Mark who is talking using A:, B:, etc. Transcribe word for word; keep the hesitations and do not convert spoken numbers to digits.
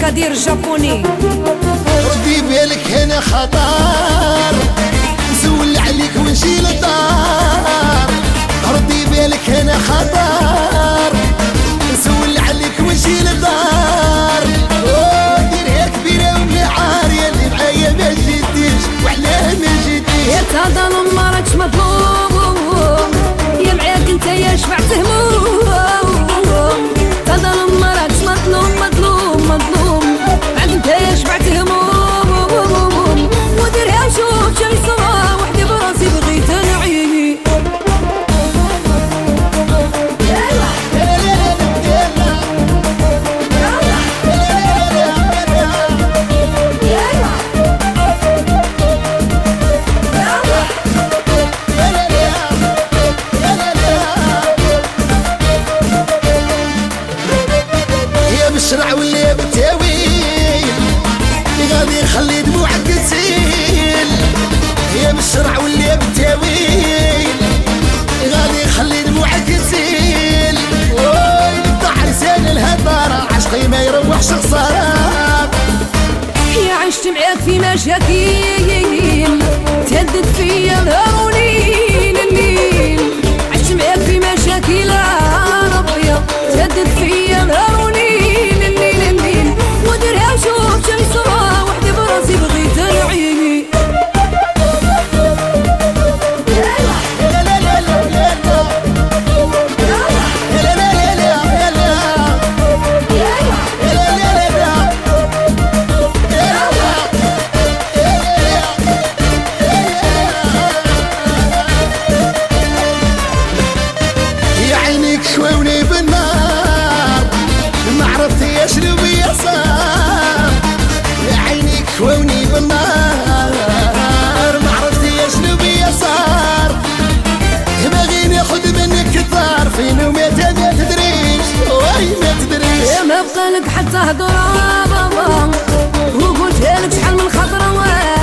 A: غدير الجابوني.
B: ردي بالك هنا خطر نسول عليك ونجي للدار. ردي بالك هنا خطر نسول عليك ونجي للدار. ديرها كبيرة ولا عارية اللي معايا ما جيتيش وعلاه ما جيتيش.
A: يا تهضر ما راكش مطلوب يا معاك انت يا شفعت هموم. تهضر ما راكش مطلوب مطلوب مطلوب معاك انت يا شفعت هموم. وديرها شوف شي صغا وحدي براسي بغيت نعيي.
B: بالشرع واللي بالتاويل غادي نخلي دموعك تسيل. يا بالشرع واللي بالتاويل غادي نخلي دموعك تسيل. وي نفتح لسان الهدارة عشقي ما يروحش خسارة.
A: يا عشت معاك في مشاكل تهدد فيا نهار وليل الليل. عشت معاك في مشاكل ربيا تهدد فيا نهار وليل. شوف شي صرا وحدي براسي بغيت نعيي.
B: يا عينيك شواوني بالنار ما عرفتي شنو بيا صار. شووني بالنار ما عرفتي شنو بيا صار. باغي ناخد منك كثار فين ومتى ما تدريش وي ما تدريش.
A: يا ما بقالك حتى هضره بابا وقلتها لك شحال من خطره